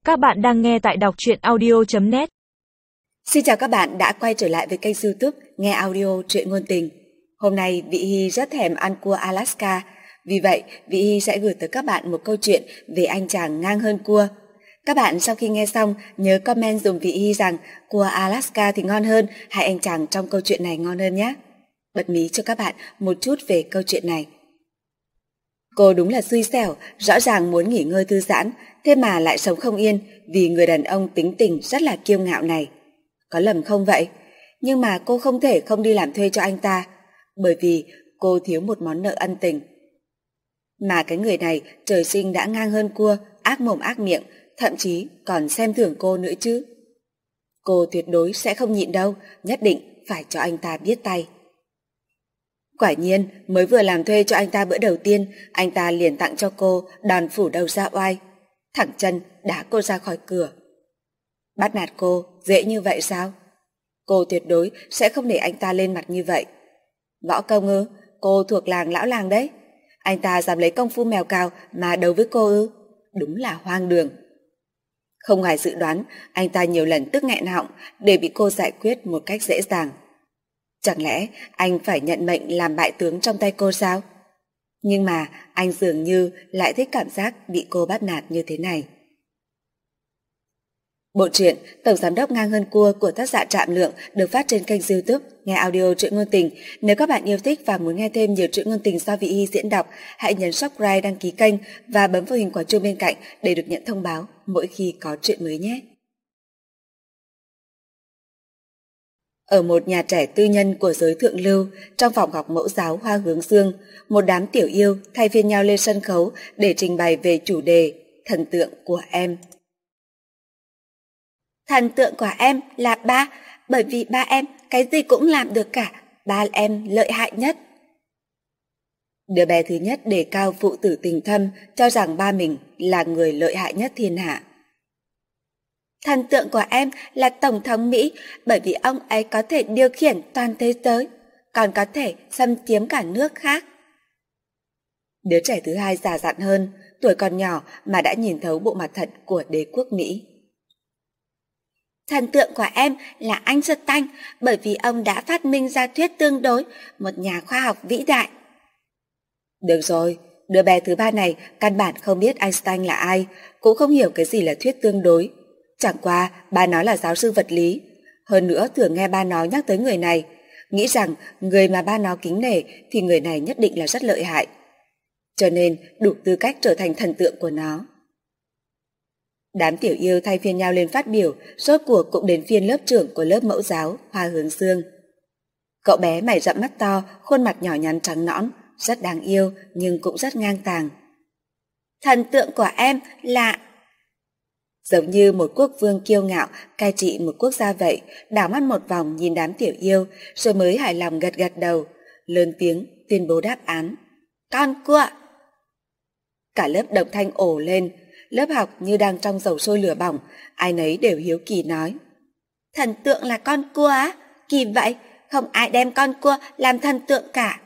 Các bạn đang nghe tại đọc truyện audio.net. Xin chào các bạn đã quay trở lại với kênh YouTube Nghe Audio Truyện Ngôn Tình. Hôm nay Vị Hy rất thèm ăn cua Alaska, vì vậy Vị Hy sẽ gửi tới các bạn một câu chuyện về anh chàng ngang hơn cua. Các bạn sau khi nghe xong nhớ comment dùm Vị Hy rằng cua Alaska thì ngon hơn hay anh chàng trong câu chuyện này ngon hơn nhé. Bật mí cho các bạn một chút về câu chuyện này. Cô đúng là xui xẻo, rõ ràng muốn nghỉ ngơi thư giãn, thế mà lại sống không yên vì người đàn ông tính tình rất là kiêu ngạo này. Có lầm không vậy? Nhưng mà cô không thể không đi làm thuê cho anh ta, bởi vì cô thiếu một món nợ ân tình. Mà cái người này trời sinh đã ngang hơn cua, ác mồm ác miệng, thậm chí còn xem thường cô nữa chứ. Cô tuyệt đối sẽ không nhịn đâu, nhất định phải cho anh ta biết tay. Quả nhiên, mới vừa làm thuê cho anh ta bữa đầu tiên, anh ta liền tặng cho cô đòn phủ đầu ra oai, thẳng chân đá cô ra khỏi cửa. Bắt nạt cô dễ như vậy sao? Cô tuyệt đối sẽ không để anh ta lên mặt như vậy. Võ công ư? Cô thuộc làng lão làng đấy. Anh ta dám lấy công phu mèo cào mà đấu với cô ư? Đúng là hoang đường. Không ngoài dự đoán, anh ta nhiều lần tức nghẹn họng để bị cô giải quyết một cách dễ dàng. Chẳng lẽ anh phải nhận mệnh làm bại tướng trong tay cô sao? Nhưng mà anh dường như lại thích cảm giác bị cô bắt nạt như thế này. Bộ truyện Tổng Giám đốc ngang hơn cua của tác giả Trạm Lượng được phát trên kênh YouTube Nghe Audio Truyện Ngôn Tình. Nếu các bạn yêu thích và muốn nghe thêm nhiều truyện ngôn tình do Vị Hy diễn đọc, hãy nhấn subscribe, đăng ký kênh và bấm vào hình quả chuông bên cạnh để được nhận thông báo mỗi khi có truyện mới nhé. Ở một nhà trẻ tư nhân của giới thượng lưu, trong phòng học mẫu giáo Hoa Hướng Dương, một đám tiểu yêu thay phiên nhau lên sân khấu để trình bày về chủ đề thần tượng của em. Thần tượng của em là ba, bởi vì ba em cái gì cũng làm được cả, ba em lợi hại nhất. Đứa bé thứ nhất đề cao phụ tử tình thâm, cho rằng ba mình là người lợi hại nhất thiên hạ. Thần tượng của em là Tổng thống Mỹ, bởi vì ông ấy có thể điều khiển toàn thế giới, còn có thể xâm chiếm cả nước khác. Đứa trẻ thứ hai già dặn hơn, tuổi còn nhỏ mà đã nhìn thấu bộ mặt thật của đế quốc Mỹ. Thần tượng của em là Einstein, bởi vì ông đã phát minh ra thuyết tương đối, một nhà khoa học vĩ đại. Được rồi, đứa bé thứ ba này căn bản không biết Einstein là ai, cũng không hiểu cái gì là thuyết tương đối. Chẳng qua ba nó là giáo sư vật lý, hơn nữa thường nghe ba nó nhắc tới người này, nghĩ rằng người mà ba nó kính nể thì người này nhất định là rất lợi hại, cho nên đủ tư cách trở thành thần tượng của nó. Đám tiểu yêu thay phiên nhau lên phát biểu, rốt cuộc cũng đến phiên lớp trưởng của lớp mẫu giáo Hoa Hướng Dương. Cậu bé mày rậm mắt to, khuôn mặt nhỏ nhắn trắng nõn, rất đáng yêu nhưng cũng rất ngang tàng. Thần tượng của em là... Giống như một quốc vương kiêu ngạo cai trị một quốc gia vậy, đảo mắt một vòng nhìn đám tiểu yêu rồi mới hài lòng gật gật đầu, lớn tiếng tuyên bố đáp án. Con cua! Cả lớp đồng thanh ồ lên, lớp học như đang trong dầu sôi lửa bỏng, ai nấy đều hiếu kỳ nói. Thần tượng là con cua á? Kỳ vậy, không ai đem con cua làm thần tượng cả.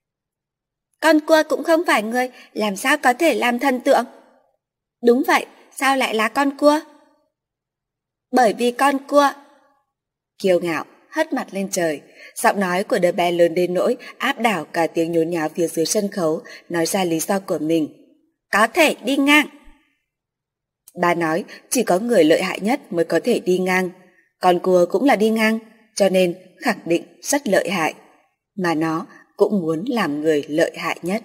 Con cua cũng không phải người, làm sao có thể làm thần tượng? Đúng vậy, sao lại là con cua? Bởi vì con cua... Kiêu ngạo, hất mặt lên trời, giọng nói của đứa bé lớn đến nỗi áp đảo cả tiếng nhốn nháo phía dưới sân khấu, nói ra lý do của mình. Có thể đi ngang. Ba nói chỉ có người lợi hại nhất mới có thể đi ngang, con cua cũng là đi ngang, cho nên khẳng định rất lợi hại, mà nó cũng muốn làm người lợi hại nhất.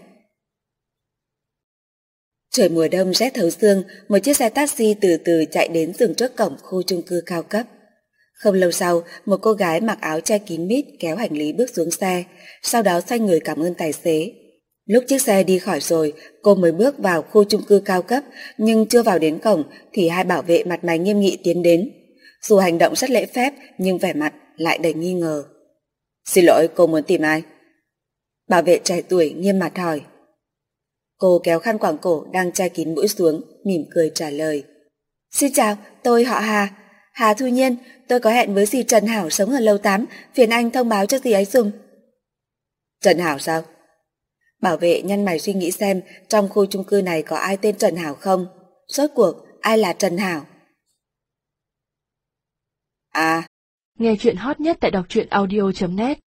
Trời mùa đông rét thấu xương, một chiếc xe taxi từ từ chạy đến dừng trước cổng khu chung cư cao cấp. Không lâu sau, một cô gái mặc áo che kín mít kéo hành lý bước xuống xe, sau đó xoay người cảm ơn tài xế. Lúc chiếc xe đi khỏi rồi, cô mới bước vào khu chung cư cao cấp, nhưng chưa vào đến cổng thì hai bảo vệ mặt mày nghiêm nghị tiến đến. Dù hành động rất lễ phép nhưng vẻ mặt lại đầy nghi ngờ. Xin lỗi, cô muốn tìm ai? Bảo vệ trẻ tuổi nghiêm mặt hỏi. Cô kéo khăn quàng cổ đang che kín mũi xuống, mỉm cười trả lời. Xin chào, tôi họ Hà, Hà Thu Nhiên, tôi có hẹn với dì Trần Hảo sống ở lầu 8, phiền anh thông báo cho dì ấy dùm. Trần Hảo sao? Bảo vệ nhăn mày suy nghĩ xem trong khu chung cư này có ai tên Trần Hảo không? Rốt cuộc ai là Trần Hảo? À, Nghe chuyện hot nhất tại đọc truyện audio.net